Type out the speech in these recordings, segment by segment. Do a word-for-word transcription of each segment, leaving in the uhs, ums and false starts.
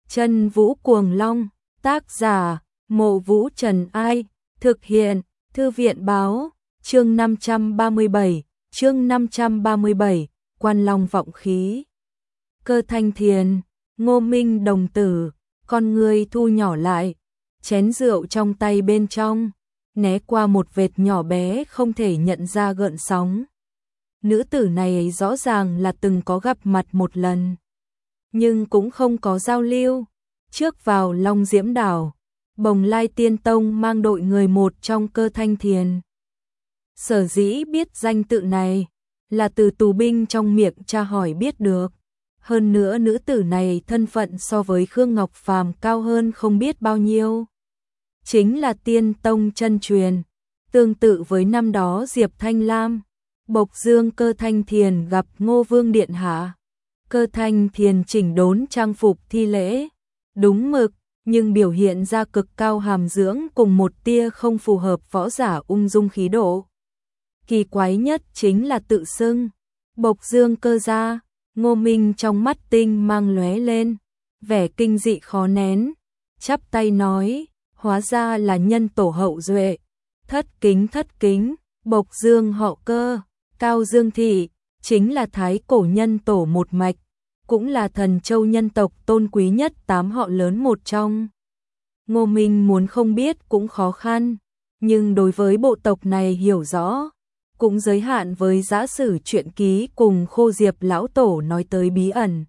Chân Vũ Cuồng Long, tác giả, Mộ Vũ Trần Ai, thực hiện, Thư viện Báo, chương năm trăm ba mươi bảy, chương năm trăm ba mươi bảy, Quan Long vọng khí. Cơ Thanh Thiền, Ngô Minh đồng tử, con người thu nhỏ lại, chén rượu trong tay bên trong, né qua một vệt nhỏ bé không thể nhận ra gợn sóng. Nữ tử này rõ ràng là từng có gặp mặt một lần, nhưng cũng không có giao lưu. Trước vào Long Diễm Đảo, Bồng Lai Tiên Tông mang đội người một trong Cơ Thanh Thiền. Sở dĩ biết danh tự này là từ tù binh trong miệng tra hỏi biết được. Hơn nữa nữ tử này thân phận so với Khương Ngọc Phàm cao hơn không biết bao nhiêu. Chính là Tiên Tông chân truyền, tương tự với năm đó Diệp Thanh Lam, Bộc Dương Cơ Thanh Thiền gặp Ngô Vương Điện Hạ. Cơ Thanh Thiền chỉnh đốn trang phục thi lễ, đúng mực, nhưng biểu hiện ra cực cao hàm dưỡng cùng một tia không phù hợp võ giả ung dung khí độ. Kỳ quái nhất chính là tự xưng Bộc Dương Cơ gia. Ngô Minh trong mắt tinh mang lóe lên, vẻ kinh dị khó nén, chắp tay nói, hóa ra là nhân tổ hậu duệ, thất kính thất kính. Bộc Dương họ Cơ, Cao Dương thị, chính là thái cổ nhân tổ một mạch, cũng là thần châu nhân tộc tôn quý nhất tám họ lớn một trong. Ngô Minh muốn không biết cũng khó khăn, nhưng đối với bộ tộc này hiểu rõ, cũng giới hạn với giả sử truyện ký cùng Khô Diệp lão tổ nói tới bí ẩn.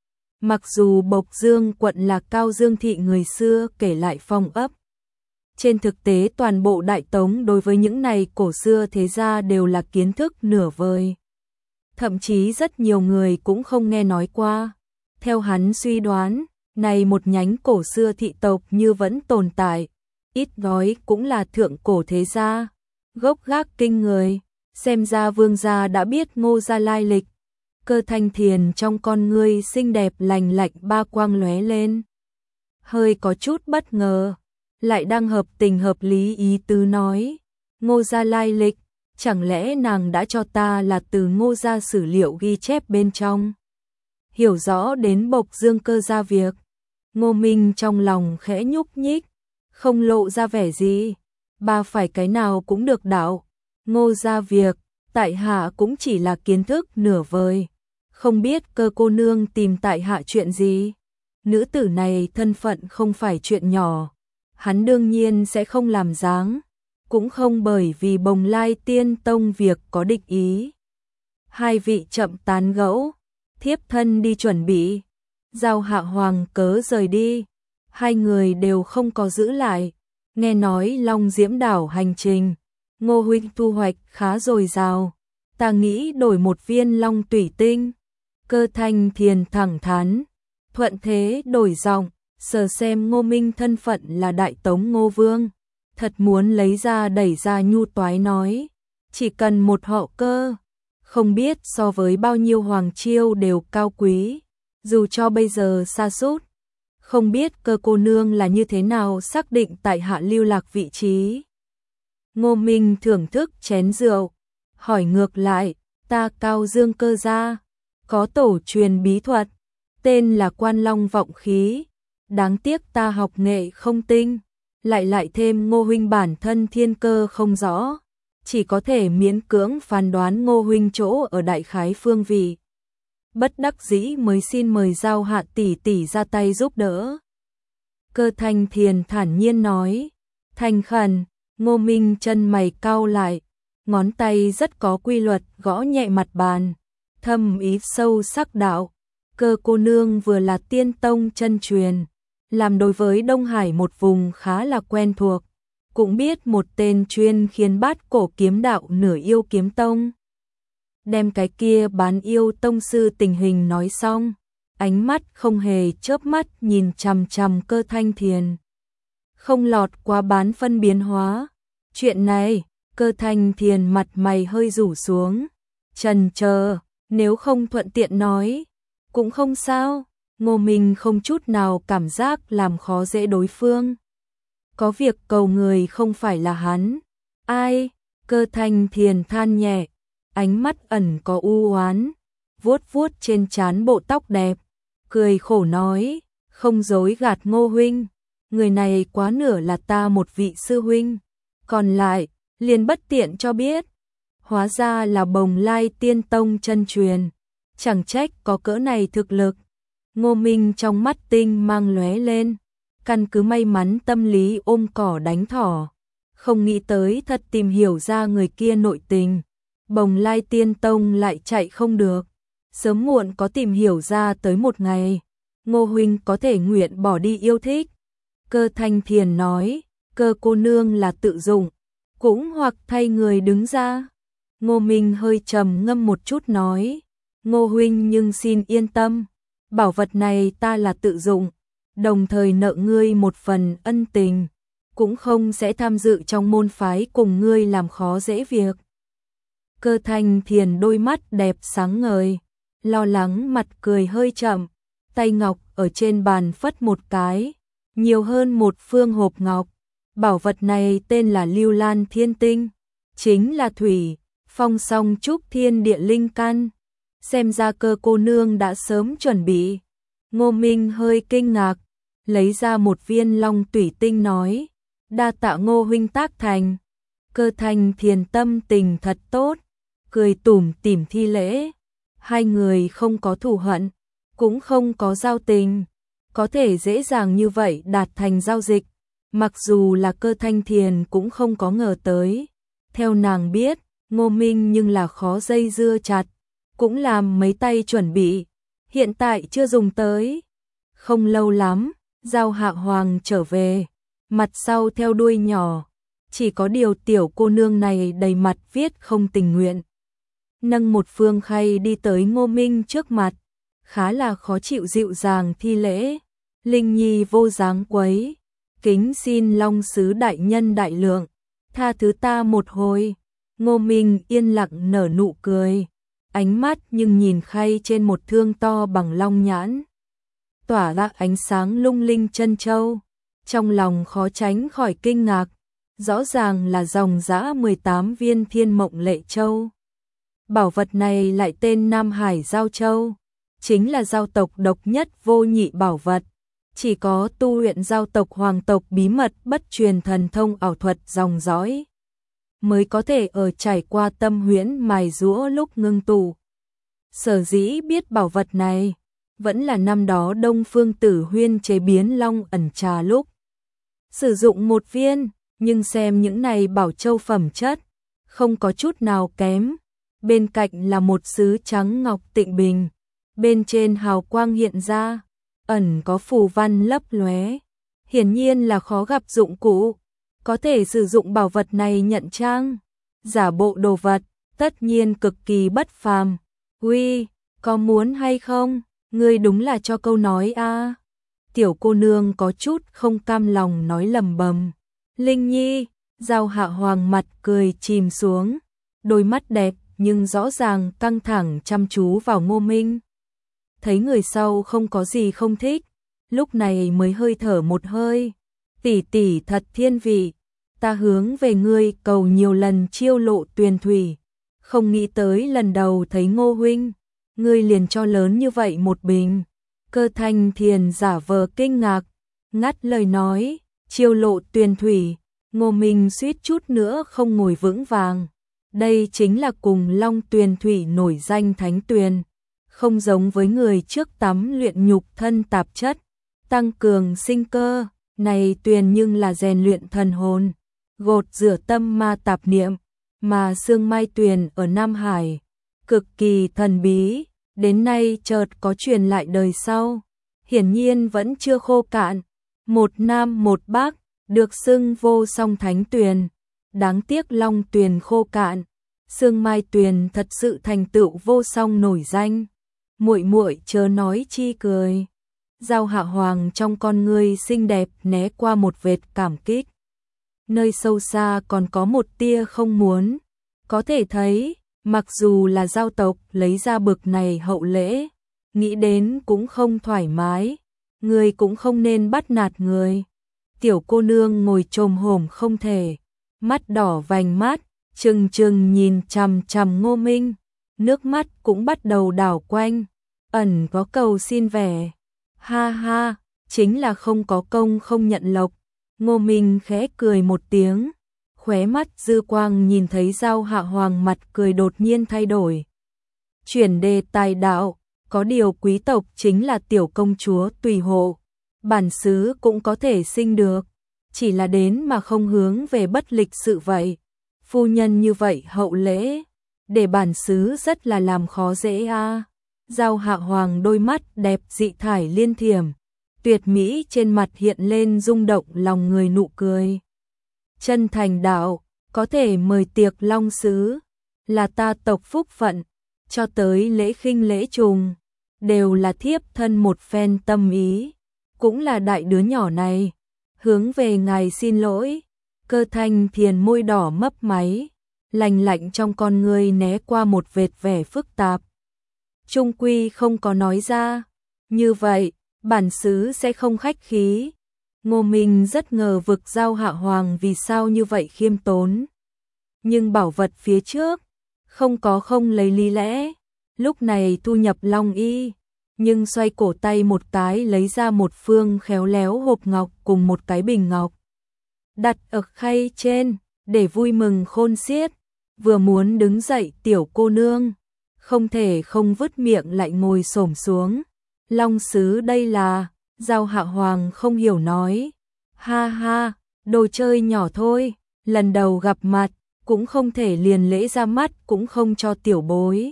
Mặc dù Bộc Dương quận là Cao Dương thị người xưa kể lại phong ấp, trên thực tế toàn bộ Đại Tống đối với những này cổ xưa thế gia đều là kiến thức nửa vời. Thậm chí rất nhiều người cũng không nghe nói qua. Theo hắn suy đoán, này một nhánh cổ xưa thị tộc như vẫn tồn tại, ít nói cũng là thượng cổ thế gia, gốc gác kinh người. Xem ra vương gia đã biết Ngô gia lai lịch. Cơ Thanh Thiền trong con ngươi xinh đẹp lành lạnh ba quang lóe lên. Hơi có chút bất ngờ, lại đang hợp tình hợp lý ý tứ nói. Ngô gia lai lịch, chẳng lẽ nàng đã cho ta là từ Ngô gia sử liệu ghi chép bên trong. Hiểu rõ đến Bộc Dương Cơ gia việc, Ngô Minh trong lòng khẽ nhúc nhích, không lộ ra vẻ gì. Ba phải cái nào cũng được đạo. Ngô gia việc, tại hạ cũng chỉ là kiến thức nửa vời, không biết Cơ cô nương tìm tại hạ chuyện gì. Nữ tử này thân phận không phải chuyện nhỏ, hắn đương nhiên sẽ không làm dáng, cũng không bởi vì Bồng Lai Tiên Tông việc có địch ý. Hai vị chậm tán gẫu, thiếp thân đi chuẩn bị. Giao Hạ Hoàng cớ rời đi, hai người đều không có giữ lại. Nghe nói Long Diễm Đảo hành trình, Ngô huynh thu hoạch khá dồi dào, ta nghĩ đổi một viên long tủy tinh. Cơ Thanh Thiền thẳng thắn, thuận thế đổi giọng, sờ xem Ngô Minh thân phận là Đại Tống Ngô Vương, thật muốn lấy ra đẩy ra nhu toái nói, chỉ cần một họ Cơ, không biết so với bao nhiêu hoàng chiêu đều cao quý, dù cho bây giờ sa sút, không biết Cơ cô nương là như thế nào xác định tại hạ lưu lạc vị trí. Ngô Minh thưởng thức chén rượu, hỏi ngược lại, ta Cao Dương Cơ gia, có tổ truyền bí thuật, tên là Quan Long vọng khí, đáng tiếc ta học nghệ không tinh, lại lại thêm Ngô huynh bản thân thiên cơ không rõ, chỉ có thể miễn cưỡng phán đoán Ngô huynh chỗ ở đại khái phương vị. Bất đắc dĩ mới xin mời Giao Hạ tỷ tỷ ra tay giúp đỡ. Cơ Thanh Thiền thản nhiên nói, thành khẩn. Ngô Minh chân mày cau lại, ngón tay rất có quy luật gõ nhẹ mặt bàn, thâm ý sâu sắc đạo, Cơ cô nương vừa là Tiên Tông chân truyền, làm đối với Đông Hải một vùng khá là quen thuộc, cũng biết một tên chuyên khiến bát cổ kiếm đạo nửa yêu kiếm tông. Đem cái kia bán yêu tông sư tình hình nói xong, ánh mắt không hề chớp mắt nhìn chằm chằm Cơ Thanh Thiền. Không lọt qua bán phân biến hóa. Chuyện này, Cơ Thanh Thiền mặt mày hơi rủ xuống, chần chờ, nếu không thuận tiện nói, cũng không sao. Ngô Minh không chút nào cảm giác làm khó dễ đối phương. Có việc cầu người không phải là hắn. Ai? Cơ Thanh Thiền than nhẹ, ánh mắt ẩn có u oán, vuốt vuốt trên trán bộ tóc đẹp, cười khổ nói, không dối gạt Ngô huynh, người này quá nửa là ta một vị sư huynh, còn lại, liền bất tiện cho biết. Hóa ra là Bồng Lai Tiên Tông chân truyền, chẳng trách có cỡ này thực lực. Ngô Minh trong mắt tinh mang lóe lên, căn cứ may mắn tâm lý ôm cỏ đánh thỏ, không nghĩ tới thật tìm hiểu ra người kia nội tình. Bồng Lai Tiên Tông lại chạy không được, sớm muộn có tìm hiểu ra tới một ngày. Ngô huynh có thể nguyện bỏ đi yêu thích. Cơ Thanh Thiền nói, Cơ cô nương là tự dụng, cũng hoặc thay người đứng ra. Ngô Minh hơi trầm ngâm một chút nói, Ngô huynh nhưng xin yên tâm, bảo vật này ta là tự dụng, đồng thời nợ ngươi một phần ân tình, cũng không sẽ tham dự trong môn phái cùng ngươi làm khó dễ việc. Cơ Thanh Thiền đôi mắt đẹp sáng ngời, lo lắng mặt cười hơi chậm, tay ngọc ở trên bàn phất một cái, nhiều hơn một phương hộp ngọc. Bảo vật này tên là Lưu Lan Thiên Tinh, chính là thủy, phong song trúc thiên địa linh căn. Xem ra Cơ cô nương đã sớm chuẩn bị. Ngô Minh hơi kinh ngạc, lấy ra một viên long tủy tinh nói, đa tạ Ngô huynh tác thành. Cơ Thanh Thiền tâm tình thật tốt, cười tủm tỉm thi lễ. Hai người không có thù hận, cũng không có giao tình, có thể dễ dàng như vậy đạt thành giao dịch, mặc dù là Cơ Thanh Thiền cũng không có ngờ tới. Theo nàng biết, Ngô Minh nhưng là khó dây dưa chặt, cũng làm mấy tay chuẩn bị, hiện tại chưa dùng tới. Không lâu lắm, Giao Hạ Hoàng trở về, mặt sau theo đuôi nhỏ, chỉ có điều tiểu cô nương này đầy mặt viết không tình nguyện. Nâng một phương khay đi tới Ngô Minh trước mặt, khá là khó chịu dịu dàng thi lễ, Linh Nhi vô dáng quấy, kính xin Long sứ đại nhân đại lượng, tha thứ ta một hồi. Ngô Minh yên lặng nở nụ cười, ánh mắt nhưng nhìn khay trên một thương to bằng long nhãn, tỏa ra ánh sáng lung linh chân châu, trong lòng khó tránh khỏi kinh ngạc, rõ ràng là dòng dã mười tám viên Thiên Mộng Lệ Châu. Bảo vật này lại tên Nam Hải Giao Châu, chính là giao tộc độc nhất vô nhị bảo vật, chỉ có tu luyện giao tộc hoàng tộc bí mật bất truyền thần thông ảo thuật dòng dõi mới có thể ở trải qua tâm huyễn mài giũa lúc ngưng tụ. Sở dĩ biết bảo vật này, vẫn là năm đó Đông Phương Tử Huyên chế biến long ẩn trà lúc sử dụng một viên, nhưng xem những này bảo châu phẩm chất, không có chút nào kém. Bên cạnh là một sứ trắng ngọc tịnh bình, bên trên hào quang hiện ra, ẩn có phù văn lấp lóe, hiển nhiên là khó gặp dụng cụ, có thể sử dụng bảo vật này nhận trang, giả bộ đồ vật, tất nhiên cực kỳ bất phàm. Uy, có muốn hay không? Ngươi đúng là cho câu nói a. À. Tiểu cô nương có chút không cam lòng nói lầm bầm. Linh Nhi, Giao Hạ Hoàng mặt cười chìm xuống, đôi mắt đẹp nhưng rõ ràng căng thẳng chăm chú vào Ngô Minh. Thấy người sau không có gì không thích, lúc này mới hơi thở một hơi. Tỷ tỷ thật thiên vị, ta hướng về ngươi cầu nhiều lần chiêu lộ tuyền thủy, không nghĩ tới lần đầu thấy Ngô huynh, ngươi liền cho lớn như vậy một bình. Cơ Thanh Thiền giả vờ kinh ngạc, ngắt lời nói, chiêu lộ tuyền thủy. Ngô Minh suýt chút nữa không ngồi vững vàng. Đây chính là cùng long tuyền thủy nổi danh thánh tuyền, không giống với người trước tắm luyện nhục thân tạp chất, tăng cường sinh cơ, này tuyền nhưng là rèn luyện thần hồn, gột rửa tâm ma tạp niệm, mà Sương Mai Tuyền ở Nam Hải, cực kỳ thần bí, đến nay chợt có truyền lại đời sau, hiển nhiên vẫn chưa khô cạn, một nam một bắc, được xưng vô song thánh tuyền. Đáng tiếc long tuyền khô cạn, Sương Mai Tuyền thật sự thành tựu vô song nổi danh. Muội muội chớ nói chi cười. Giao Hạ Hoàng trong con ngươi xinh đẹp né qua một vệt cảm kích. Nơi sâu xa còn có một tia không muốn. Có thể thấy, mặc dù là giao tộc lấy ra bực này hậu lễ, nghĩ đến cũng không thoải mái, người cũng không nên bắt nạt người. Tiểu cô nương ngồi chồm hổm không thể, mắt đỏ vành mắt, trừng trừng nhìn chằm chằm Ngô Minh, nước mắt cũng bắt đầu đảo quanh, ẩn có cầu xin vẻ. Ha ha, chính là không có công không nhận lộc. Ngô Minh khẽ cười một tiếng, khóe mắt dư quang nhìn thấy Giao Hạ Hoàng mặt cười đột nhiên thay đổi. Chuyển đề tài đạo, có điều quý tộc chính là tiểu công chúa tùy hộ, bản xứ cũng có thể sinh được, chỉ là đến mà không hướng về bất lịch sự vậy. Phu nhân như vậy hậu lễ, để bản xứ rất là làm khó dễ a. À. Giao Hạ Hoàng đôi mắt đẹp dị thải liên thiểm, tuyệt mỹ trên mặt hiện lên rung động lòng người nụ cười. Chân thành đạo, có thể mời tiệc long sứ, là ta tộc phúc phận, cho tới lễ khinh lễ trùng, đều là thiếp thân một phen tâm ý, cũng là đại đứa nhỏ này, hướng về ngài xin lỗi. Cơ Thanh Thiền môi đỏ mấp máy, lành lạnh trong con người né qua một vệt vẻ phức tạp. Trung quy không có nói ra, như vậy, bản xứ sẽ không khách khí. Ngô Minh rất ngờ vực Giao Hạ Hoàng vì sao như vậy khiêm tốn. Nhưng bảo vật phía trước, không có không lấy lý lẽ, lúc này thu nhập long y, nhưng xoay cổ tay một cái lấy ra một phương khéo léo hộp ngọc cùng một cái bình ngọc. Đặt ở khay trên, để vui mừng khôn xiết, vừa muốn đứng dậy tiểu cô nương, không thể không vứt miệng lại ngồi xổm xuống. Long sứ đây là, Giao Hạ Hoàng không hiểu nói, ha ha, đồ chơi nhỏ thôi, lần đầu gặp mặt, cũng không thể liền lễ ra mắt cũng không cho tiểu bối.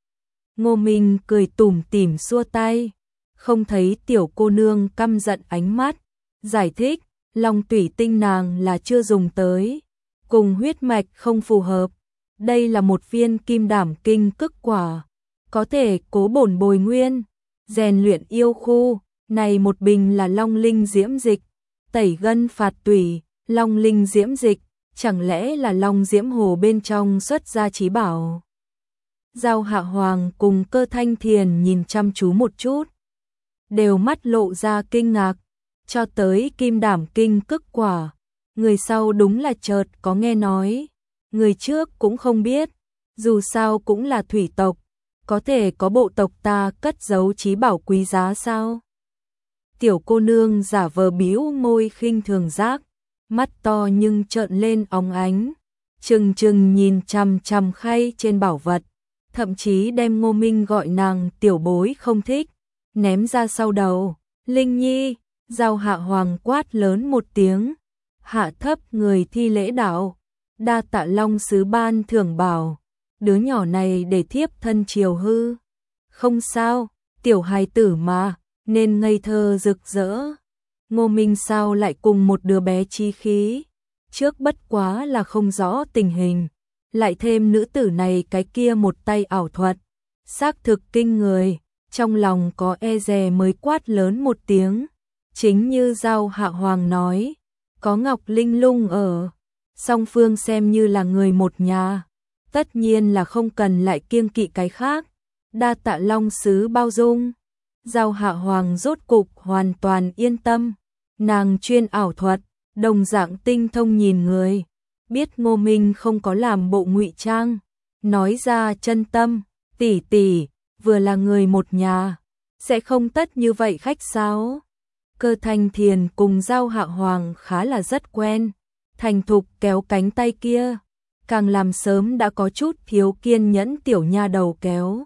Ngô Minh cười tủm tỉm xua tay, không thấy tiểu cô nương căm giận ánh mắt, giải thích, long tủy tinh nàng là chưa dùng tới, cùng huyết mạch không phù hợp, đây là một viên kim đảm kinh cức quả, có thể cố bổn bồi nguyên, rèn luyện yêu khu, này một bình là long linh diễm dịch, tẩy gân phạt tủy, long linh diễm dịch, chẳng lẽ là long diễm hồ bên trong xuất ra chí bảo. Giao Hạ Hoàng cùng Cơ Thanh Thiền nhìn chăm chú một chút, đều mắt lộ ra kinh ngạc, cho tới kim đảm kinh cức quả, người sau đúng là chợt có nghe nói, người trước cũng không biết, dù sao cũng là thủy tộc, có thể có bộ tộc ta cất giấu chí bảo quý giá sao? Tiểu cô nương giả vờ bĩu môi khinh thường giác, mắt to nhưng trợn lên óng ánh, trừng trừng nhìn chằm chằm khay trên bảo vật, thậm chí đem Ngô Minh gọi nàng tiểu bối không thích, ném ra sau đầu. Linh Nhi, Giao Hạ Hoàng quát lớn một tiếng, hạ thấp người thi lễ đạo, đa tạ long sứ ban thưởng bảo, đứa nhỏ này để thiếp thân chiều hư. Không sao, tiểu hài tử mà, nên ngây thơ rực rỡ. Ngô Minh sao lại cùng một đứa bé chi khí, trước bất quá là không rõ tình hình, lại thêm nữ tử này cái kia một tay ảo thuật, xác thực kinh người, trong lòng có e dè mới quát lớn một tiếng, chính như Giao Hạ Hoàng nói, có Ngọc Linh Lung ở, song phương xem như là người một nhà, tất nhiên là không cần lại kiêng kỵ cái khác, đa tạ long sứ bao dung. Giao Hạ Hoàng rốt cục hoàn toàn yên tâm, nàng chuyên ảo thuật, đồng dạng tinh thông nhìn người, biết Ngô Minh không có làm bộ ngụy trang, nói ra chân tâm, tỷ tỷ, vừa là người một nhà, sẽ không tất như vậy khách sáo. Cơ Thanh Thiền cùng Giao Hạ Hoàng khá là rất quen, thành thục kéo cánh tay kia, càng làm sớm đã có chút thiếu kiên nhẫn tiểu nha đầu kéo.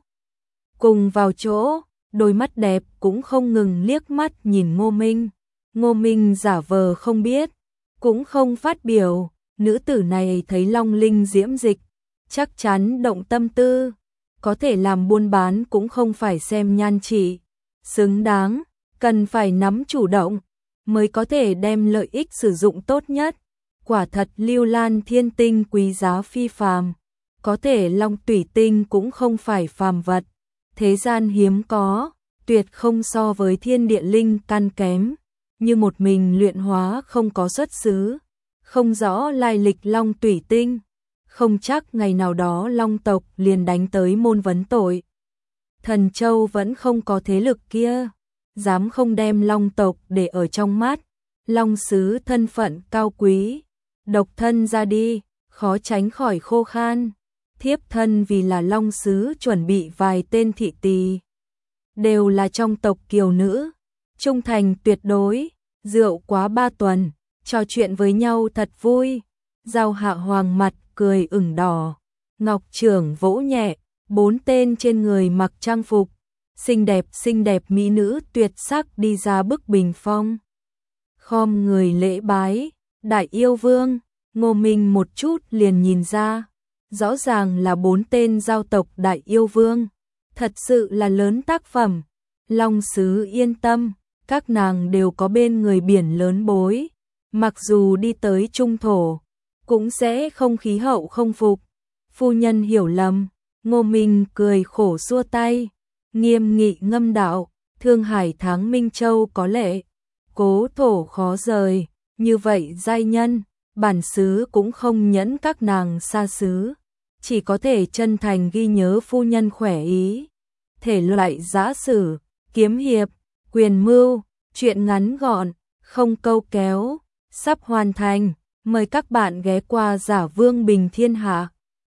Cùng vào chỗ, đôi mắt đẹp cũng không ngừng liếc mắt nhìn Ngô Minh. Ngô Minh giả vờ không biết, cũng không phát biểu, nữ tử này thấy long linh diễm dịch, chắc chắn động tâm tư, có thể làm buôn bán cũng không phải xem nhan trị, xứng đáng, cần phải nắm chủ động, mới có thể đem lợi ích sử dụng tốt nhất. Quả thật lưu lan thiên tinh quý giá phi phàm, có thể long tủy tinh cũng không phải phàm vật, thế gian hiếm có, tuyệt không so với thiên địa linh căn kém, như một mình luyện hóa không có xuất xứ, không rõ lai lịch long tủy tinh, không chắc ngày nào đó long tộc liền đánh tới môn vấn tội. Thần Châu vẫn không có thế lực kia, dám không đem long tộc để ở trong mắt, long sứ thân phận cao quý, độc thân ra đi, khó tránh khỏi khô khan, thiếp thân vì là long sứ chuẩn bị vài tên thị tỳ, đều là trong tộc kiều nữ, trung thành tuyệt đối, rượu quá ba tuần, trò chuyện với nhau thật vui. Giao Hạ Hoàng mặt cười ửng đỏ, ngọc trưởng vỗ nhẹ, bốn tên trên người mặc trang phục, xinh đẹp xinh đẹp mỹ nữ tuyệt sắc đi ra bức bình phong. Khom người lễ bái, đại yêu vương, Ngô Minh một chút liền nhìn ra, rõ ràng là bốn tên giao tộc đại yêu vương, thật sự là lớn tác phẩm. Long sứ yên tâm, các nàng đều có bên người biển lớn bối, mặc dù đi tới trung thổ, cũng sẽ không khí hậu không phục. Phu nhân hiểu lầm, Ngô Minh cười khổ xua tay, nghiêm nghị ngâm đạo, Thương Hải tháng Minh Châu có lệ, cố thổ khó rời, như vậy giai nhân, bản xứ cũng không nhẫn các nàng xa xứ, chỉ có thể chân thành ghi nhớ phu nhân khỏe ý. Thể loại giã sử, kiếm hiệp, quyền mưu, truyện ngắn gọn, không câu kéo, sắp hoàn thành, mời các bạn ghé qua Giả Vương Bình Thiên Hạ.